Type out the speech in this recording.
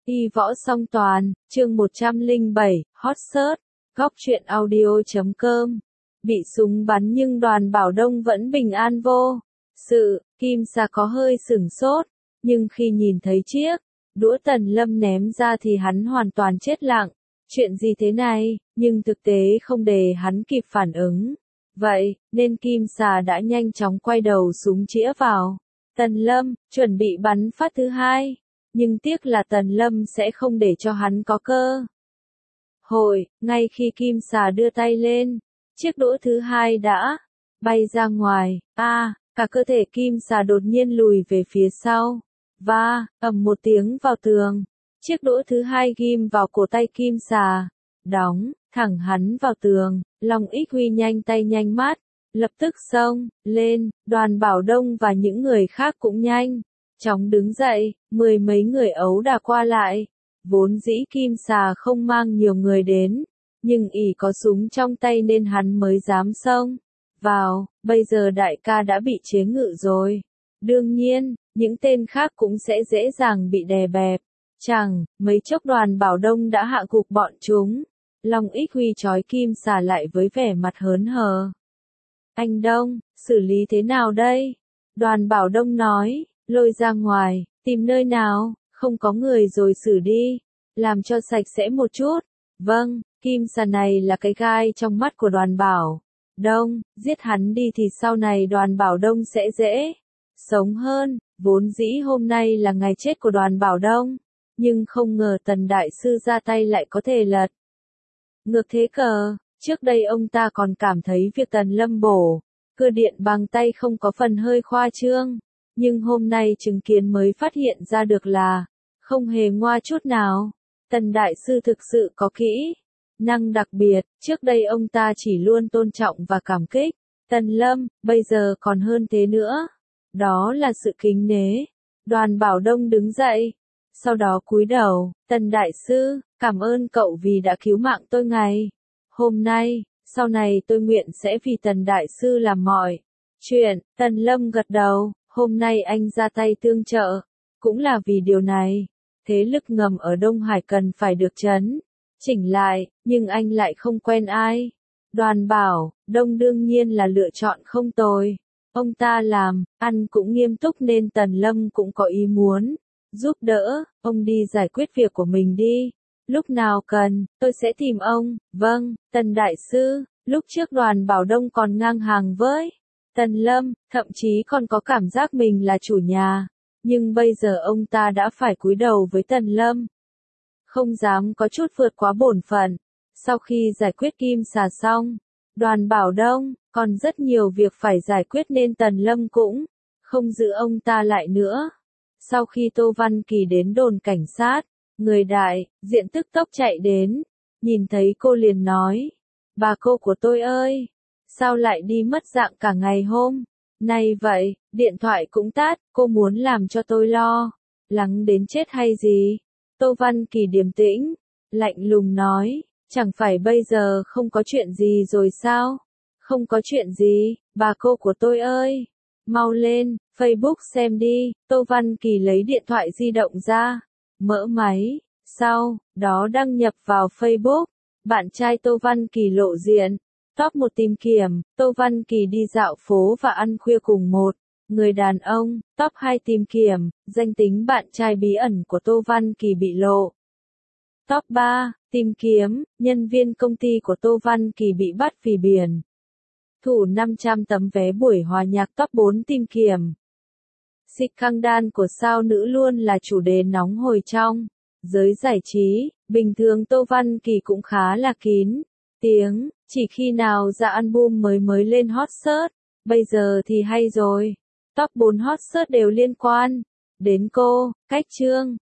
Y võ song toàn, chương 107, hot search, góc truyện audio.com. Bị súng bắn nhưng Đoàn Bảo Đông vẫn bình an vô sự, Kim Sa có hơi sửng sốt, nhưng khi nhìn thấy chiếc đũa Tần Lâm ném ra thì hắn hoàn toàn chết lặng. Chuyện gì thế này, nhưng thực tế không để hắn kịp phản ứng. Vậy, nên Kim Sa đã nhanh chóng quay đầu súng chĩa vào Tần Lâm, chuẩn bị bắn phát thứ hai. Nhưng tiếc là Tần Lâm sẽ không để cho hắn có cơ hội. Ngay khi Kim Sa đưa tay lên, chiếc đũa thứ hai đã bay ra ngoài. Cả cơ thể Kim Sa đột nhiên lùi về phía sau, và ầm một tiếng vào tường. Chiếc đũa thứ hai ghim vào cổ tay Kim Sa, đóng thẳng hắn vào tường. Long Ích Huy nhanh tay nhanh mắt, lập tức xông lên. Đoàn Bảo Đông và những người khác cũng nhanh chóng đứng dậy, mười mấy người ấu đả qua lại. Vốn dĩ Kim Sa không mang nhiều người đến, nhưng ỷ có súng trong tay nên hắn mới dám xông vào. Bây giờ đại ca đã bị chế ngự rồi, đương nhiên, những tên khác cũng sẽ dễ dàng bị đè bẹp. Chẳng mấy chốc Đoàn Bảo Đông đã hạ gục bọn chúng. Long Ích Huy trói Kim Sa lại với vẻ mặt hớn hở. Anh Đông, xử lý thế nào đây? Đoàn Bảo Đông nói, lôi ra ngoài, tìm nơi nào không có người rồi xử đi, làm cho sạch sẽ một chút. Vâng, Kim Sa này là cái gai trong mắt của Đoàn Bảo Đông, giết hắn đi thì sau này Đoàn Bảo Đông sẽ dễ sống hơn. Vốn dĩ hôm nay là ngày chết của Đoàn Bảo Đông, nhưng không ngờ Tần Đại Sư ra tay lại có thể lật ngược thế cờ. Trước đây ông ta còn cảm thấy việc Tần Lâm bổ cưa điện bằng tay không có phần hơi khoa trương, nhưng hôm nay chứng kiến mới phát hiện ra được là không hề ngoa chút nào. Tần Đại Sư thực sự có kỹ năng đặc biệt. Trước đây ông ta chỉ luôn tôn trọng và cảm kích Tần Lâm, bây giờ còn hơn thế nữa. Đó là sự kính nể. Đoàn Bảo Đông đứng dậy, sau đó cúi đầu. Tần Đại Sư, cảm ơn cậu vì đã cứu mạng tôi ngày hôm nay. Sau này tôi nguyện sẽ vì Tần Đại Sư làm mọi chuyện. Tần Lâm gật đầu. Hôm nay anh ra tay tương trợ, cũng là vì điều này. Thế lực ngầm ở Đông Hải cần phải được chấn chỉnh lại, nhưng anh lại không quen ai. Đoàn Bảo Đông đương nhiên là lựa chọn không tồi. Ông ta làm ăn cũng nghiêm túc nên Tần Lâm cũng có ý muốn giúp đỡ. Ông đi giải quyết việc của mình đi. Lúc nào cần, tôi sẽ tìm ông. Vâng, Tần Đại Sư. Lúc trước Đoàn Bảo Đông còn ngang hàng với Tần Lâm, thậm chí còn có cảm giác mình là chủ nhà. Nhưng bây giờ ông ta đã phải cúi đầu với Tần Lâm, không dám có chút vượt quá bổn phận. Sau khi giải quyết Kim Sa xong, Đoàn Bảo Đông còn rất nhiều việc phải giải quyết nên Tần Lâm cũng không giữ ông ta lại nữa. Sau khi Tô Văn Kỳ đến đồn cảnh sát, người đại diện tức tốc chạy đến, nhìn thấy cô liền nói, bà cô của tôi ơi, sao lại đi mất dạng cả ngày hôm nay vậy? Điện thoại cũng tắt, cô muốn làm cho tôi lo lắng đến chết hay gì? Tô Văn Kỳ điềm tĩnh, lạnh lùng nói, chẳng phải bây giờ không có chuyện gì rồi sao? Không có chuyện gì, bà cô của tôi ơi, mau lên Facebook xem đi. Tô Văn Kỳ lấy điện thoại di động ra, mở máy, sau đó đăng nhập vào Facebook. Bạn trai Tô Văn Kỳ lộ diện. Top 1 tìm kiếm, Tô Văn Kỳ đi dạo phố và ăn khuya cùng một người đàn ông. Top 2 tìm kiếm, danh tính bạn trai bí ẩn của Tô Văn Kỳ bị lộ. Top 3 tìm kiếm, nhân viên công ty của Tô Văn Kỳ bị bắt vì biển thủ 500 tấm vé buổi hòa nhạc. Top 4 tìm kiếm, scandal của sao nữ luôn là chủ đề nóng hổi trong giới giải trí. Bình thường Tô Văn Kỳ cũng khá là kín tiếng, chỉ khi nào ra album mới lên hot search. Bây giờ thì hay rồi, top 4 hot search đều liên quan đến cô. Cách chương